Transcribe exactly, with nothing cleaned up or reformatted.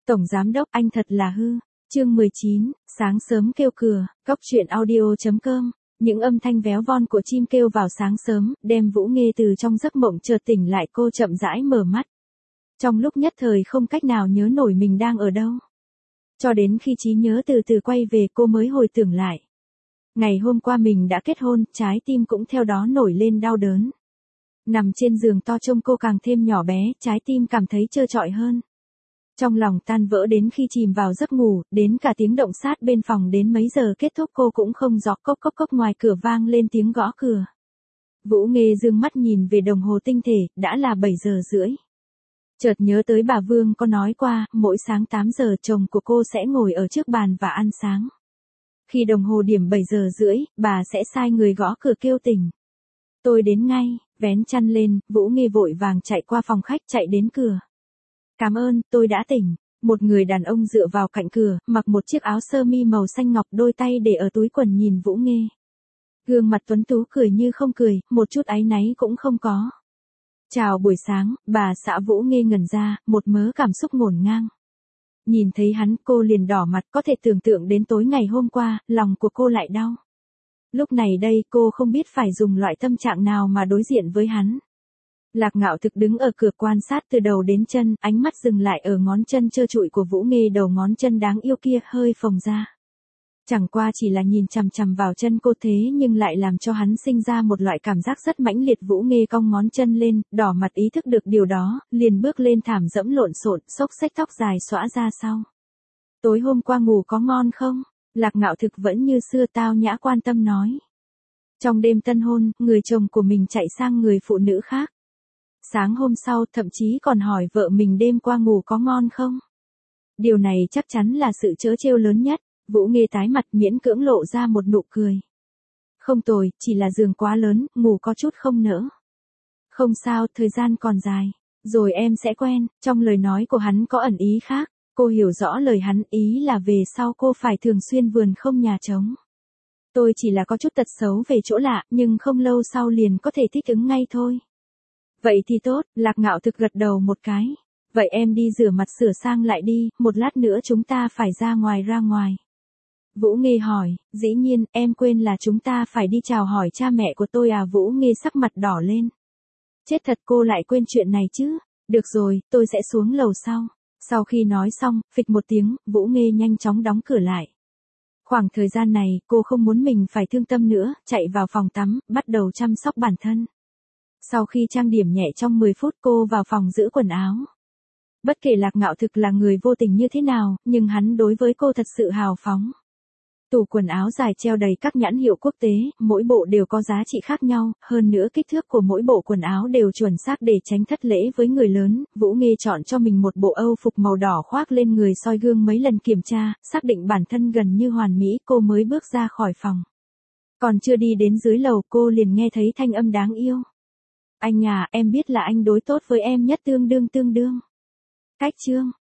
Tổng giám đốc anh thật là hư. Chương mười chín, sáng sớm kêu cửa, cóc truyện audio chấm com. Những âm thanh véo von của chim kêu vào sáng sớm, đem Vũ Nghê từ trong giấc mộng chợt tỉnh lại. Cô chậm rãi mở mắt. Trong lúc nhất thời không cách nào nhớ nổi mình đang ở đâu. Cho đến khi trí nhớ từ từ quay về cô mới hồi tưởng lại. Ngày hôm qua mình đã kết hôn, trái tim cũng theo đó nổi lên đau đớn. Nằm trên giường to trông cô càng thêm nhỏ bé, trái tim cảm thấy trơ trọi hơn. Trong lòng tan vỡ đến khi chìm vào giấc ngủ, đến cả tiếng động sát bên phòng đến mấy giờ kết thúc cô cũng không rõ. Cốc cốc cốc ngoài cửa vang lên tiếng gõ cửa. Vũ Nghê dương mắt nhìn về đồng hồ tinh thể, đã là bảy giờ rưỡi. Chợt nhớ tới bà Vương có nói qua, mỗi sáng tám giờ chồng của cô sẽ ngồi ở trước bàn và ăn sáng. Khi đồng hồ điểm bảy giờ rưỡi, bà sẽ sai người gõ cửa kêu tỉnh. Tôi đến ngay, vén chăn lên, Vũ Nghê vội vàng chạy qua phòng khách chạy đến cửa. Cảm ơn, tôi đã tỉnh. Một người đàn ông dựa vào cạnh cửa, mặc một chiếc áo sơ mi màu xanh ngọc, đôi tay để ở túi quần nhìn Vũ Nghê. Gương mặt tuấn tú cười như không cười, một chút áy náy cũng không có. Chào buổi sáng, bà xã. Vũ Nghê ngẩn ra, một mớ cảm xúc ngổn ngang. Nhìn thấy hắn, cô liền đỏ mặt, có thể tưởng tượng đến tối ngày hôm qua, lòng của cô lại đau. Lúc này đây cô không biết phải dùng loại tâm trạng nào mà đối diện với hắn. Lạc Ngạo Thực đứng ở cửa quan sát từ đầu đến chân, ánh mắt dừng lại ở ngón chân trơ trụi của Vũ Nghê, đầu ngón chân đáng yêu kia hơi phồng ra. Chẳng qua chỉ là nhìn chằm chằm vào chân cô thế nhưng lại làm cho hắn sinh ra một loại cảm giác rất mãnh liệt. Vũ Nghê cong ngón chân lên, đỏ mặt ý thức được điều đó, liền bước lên thảm dẫm lộn xộn, xốc xếch tóc dài xõa ra sau. Tối hôm qua ngủ có ngon không? Lạc Ngạo Thực vẫn như xưa tao nhã quan tâm nói. Trong đêm tân hôn, người chồng của mình chạy sang người phụ nữ khác. Sáng hôm sau thậm chí còn hỏi vợ mình đêm qua ngủ có ngon không? Điều này chắc chắn là sự trớ trêu lớn nhất. Vũ Nghê tái mặt miễn cưỡng lộ ra một nụ cười. Không tồi, chỉ là giường quá lớn, ngủ có chút không nỡ. Không sao, thời gian còn dài. Rồi em sẽ quen. Trong lời nói của hắn có ẩn ý khác. Cô hiểu rõ lời hắn, ý là về sau cô phải thường xuyên vườn không nhà trống. Tôi chỉ là có chút tật xấu về chỗ lạ, nhưng không lâu sau liền có thể thích ứng ngay thôi. Vậy thì tốt, Lạc Ngạo Thực gật đầu một cái. Vậy em đi rửa mặt sửa sang lại đi, một lát nữa chúng ta phải ra ngoài ra ngoài. Vũ Nghê hỏi, dĩ nhiên, em quên là chúng ta phải đi chào hỏi cha mẹ của tôi à? Vũ Nghê sắc mặt đỏ lên. Chết thật, cô lại quên chuyện này chứ. Được rồi, tôi sẽ xuống lầu sau. Sau khi nói xong, phịch một tiếng, Vũ Nghê nhanh chóng đóng cửa lại. Khoảng thời gian này, cô không muốn mình phải thương tâm nữa, chạy vào phòng tắm, bắt đầu chăm sóc bản thân. Sau khi trang điểm nhẹ trong mười phút cô vào phòng giữ quần áo. Bất kể Lạc Ngạo Thực là người vô tình như thế nào, nhưng hắn đối với cô thật sự hào phóng. Tủ quần áo dài treo đầy các nhãn hiệu quốc tế, mỗi bộ đều có giá trị khác nhau, hơn nữa kích thước của mỗi bộ quần áo đều chuẩn xác để tránh thất lễ với người lớn. Vũ Nghê chọn cho mình một bộ Âu phục màu đỏ khoác lên người, soi gương mấy lần kiểm tra, xác định bản thân gần như hoàn mỹ, cô mới bước ra khỏi phòng. Còn chưa đi đến dưới lầu cô liền nghe thấy thanh âm đáng yêu. Anh à, em biết là anh đối tốt với em nhất tương đương tương đương. Cách chương.